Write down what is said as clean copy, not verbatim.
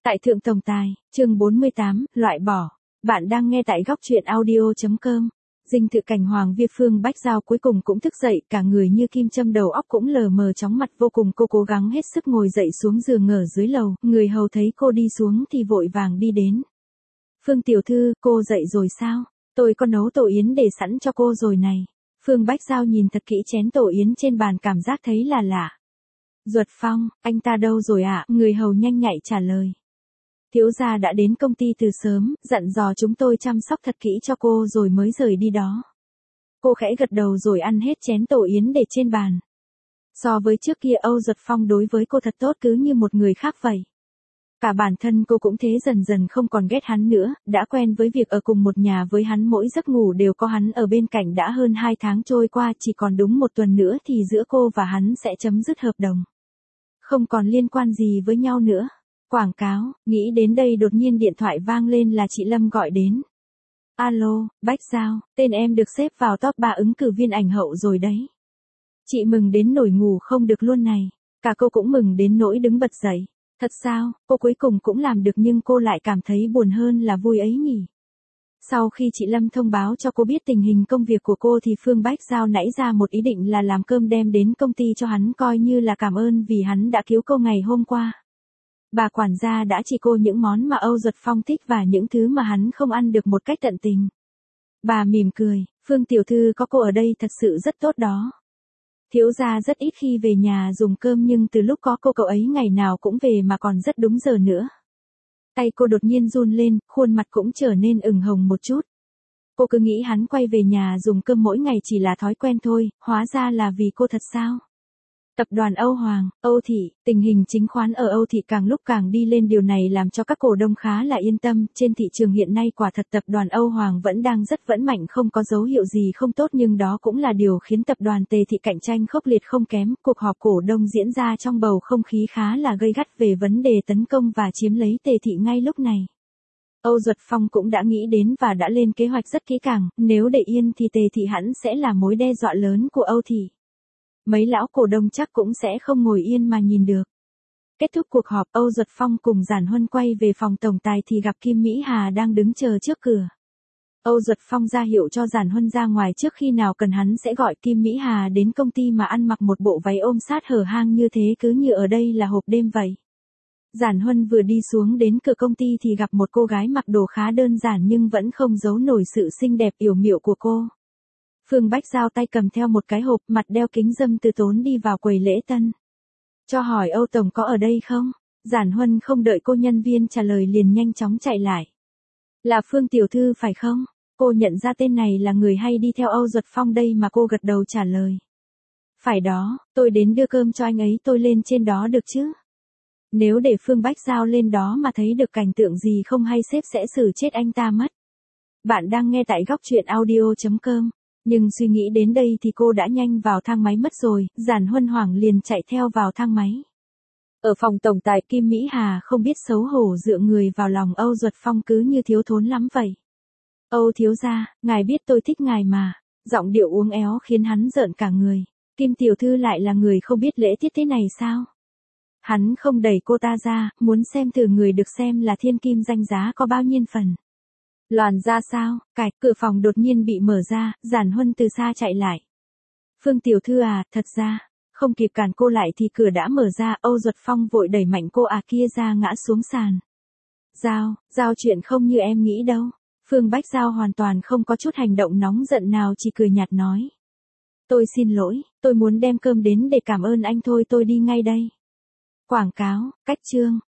Tại Thượng Tổng Tài, chương 48, loại bỏ. Bạn đang nghe tại góc truyện audio.com. Dinh thự cảnh Hoàng Viêm Phương Bách Giao cuối cùng cũng thức dậy, cả người như kim châm, đầu óc cũng lờ mờ, chóng mặt vô cùng. Cô cố gắng hết sức ngồi dậy xuống giường ở dưới lầu, người hầu thấy cô đi xuống thì vội vàng đi đến. Phương tiểu thư, cô dậy rồi sao? Tôi có nấu tổ yến để sẵn cho cô rồi này. Phương Bách Giao nhìn thật kỹ chén tổ yến trên bàn, cảm giác thấy là lạ. Duật Phong, anh ta đâu rồi ạ? Người hầu nhanh nhạy trả lời. Thiếu gia đã đến công ty từ sớm, dặn dò chúng tôi chăm sóc thật kỹ cho cô rồi mới rời đi đó. Cô khẽ gật đầu rồi ăn hết chén tổ yến để trên bàn. So với trước kia, Âu Duật Phong đối với cô thật tốt, cứ như một người khác vậy. Cả bản thân cô cũng thế, dần dần không còn ghét hắn nữa, đã quen với việc ở cùng một nhà với hắn, mỗi giấc ngủ đều có hắn ở bên cạnh. Đã hơn 2 tháng trôi qua, chỉ còn đúng 1 tuần nữa thì giữa cô và hắn sẽ chấm dứt hợp đồng. Không còn liên quan gì với nhau nữa. Quảng cáo, nghĩ đến đây đột nhiên điện thoại vang lên, là chị Lâm gọi đến. Alo, Bách Giao, tên em được xếp vào top 3 ứng cử viên ảnh hậu rồi đấy. Chị mừng đến nỗi ngủ không được luôn này. Cả cô cũng mừng đến nỗi đứng bật dậy. Thật sao, cô cuối cùng cũng làm được, nhưng cô lại cảm thấy buồn hơn là vui ấy nhỉ. Sau khi chị Lâm thông báo cho cô biết tình hình công việc của cô thì Phương Bách Giao nảy ra một ý định là làm cơm đem đến công ty cho hắn, coi như là cảm ơn vì hắn đã cứu cô ngày hôm qua. Bà quản gia đã chỉ cô những món mà Âu Duật Phong thích và những thứ mà hắn không ăn được một cách tận tình. Bà mỉm cười, Phương tiểu thư có cô ở đây thật sự rất tốt đó. Thiếu gia rất ít khi về nhà dùng cơm, nhưng từ lúc có cô, cậu ấy ngày nào cũng về mà còn rất đúng giờ nữa. Tay cô đột nhiên run lên, khuôn mặt cũng trở nên ửng hồng một chút. Cô cứ nghĩ hắn quay về nhà dùng cơm mỗi ngày chỉ là thói quen thôi, hóa ra là vì cô thật sao? Tập đoàn Âu Hoàng, Âu Thị, tình hình chứng khoán ở Âu Thị càng lúc càng đi lên, điều này làm cho các cổ đông khá là yên tâm. Trên thị trường hiện nay quả thật tập đoàn Âu Hoàng vẫn đang rất vẫn mạnh, không có dấu hiệu gì không tốt, nhưng đó cũng là điều khiến tập đoàn Tề Thị cạnh tranh khốc liệt không kém. Cuộc họp cổ đông diễn ra trong bầu không khí khá là gay gắt về vấn đề tấn công và chiếm lấy Tề Thị ngay lúc này. Âu Duật Phong cũng đã nghĩ đến và đã lên kế hoạch rất kỹ càng, nếu để yên thì Tề Thị hắn sẽ là mối đe dọa lớn của Âu Thị. Mấy lão cổ đông chắc cũng sẽ không ngồi yên mà nhìn được. Kết thúc cuộc họp, Âu Duật Phong cùng Giản Huân quay về phòng tổng tài thì gặp Kim Mỹ Hà đang đứng chờ trước cửa. Âu Duật Phong ra hiệu cho Giản Huân ra ngoài, trước khi nào cần hắn sẽ gọi Kim Mỹ Hà đến công ty, mà ăn mặc một bộ váy ôm sát hở hang như thế, cứ như ở đây là hộp đêm vậy. Giản Huân vừa đi xuống đến cửa công ty thì gặp một cô gái mặc đồ khá đơn giản nhưng vẫn không giấu nổi sự xinh đẹp yểu mịu của cô. Phương Bách Giao tay cầm theo một cái hộp, mặt đeo kính râm từ tốn đi vào quầy lễ tân. Cho hỏi Âu Tổng có ở đây không? Giản Huân không đợi cô nhân viên trả lời liền nhanh chóng chạy lại. Là Phương tiểu thư phải không? Cô nhận ra tên này là người hay đi theo Âu Duật Phong đây mà, cô gật đầu trả lời. Phải đó, tôi đến đưa cơm cho anh ấy, tôi lên trên đó được chứ? Nếu để Phương Bách Giao lên đó mà thấy được cảnh tượng gì không hay, sếp sẽ xử chết anh ta mất. Bạn đang nghe tại góc truyện audio.com. Nhưng suy nghĩ đến đây thì cô đã nhanh vào thang máy mất rồi. Giản Huân hoảng liền chạy theo vào thang máy. Ở phòng tổng tài, Kim Mỹ Hà không biết xấu hổ dựa người vào lòng Âu Duật Phong, cứ như thiếu thốn lắm vậy. Âu thiếu gia, ngài biết tôi thích ngài mà. Giọng điệu uốn éo khiến hắn rợn cả người. Kim tiểu thư lại là người không biết lễ tiết thế này sao? Hắn không đẩy cô ta ra, muốn xem thử người được xem là thiên kim danh giá có bao nhiêu phần. Loàn ra sao? Cửa phòng đột nhiên bị mở ra, Giản Huân từ xa chạy lại. Phương tiểu thư à, thật ra, không kịp cản cô lại thì cửa đã mở ra. Âu Duật Phong vội đẩy mạnh cô kia ra, ngã xuống sàn. Giao chuyện không như em nghĩ đâu. Phương Bách Giao hoàn toàn không có chút hành động nóng giận nào, chỉ cười nhạt nói. Tôi xin lỗi, tôi muốn đem cơm đến để cảm ơn anh thôi, tôi đi ngay đây. Quảng cáo, cách chương.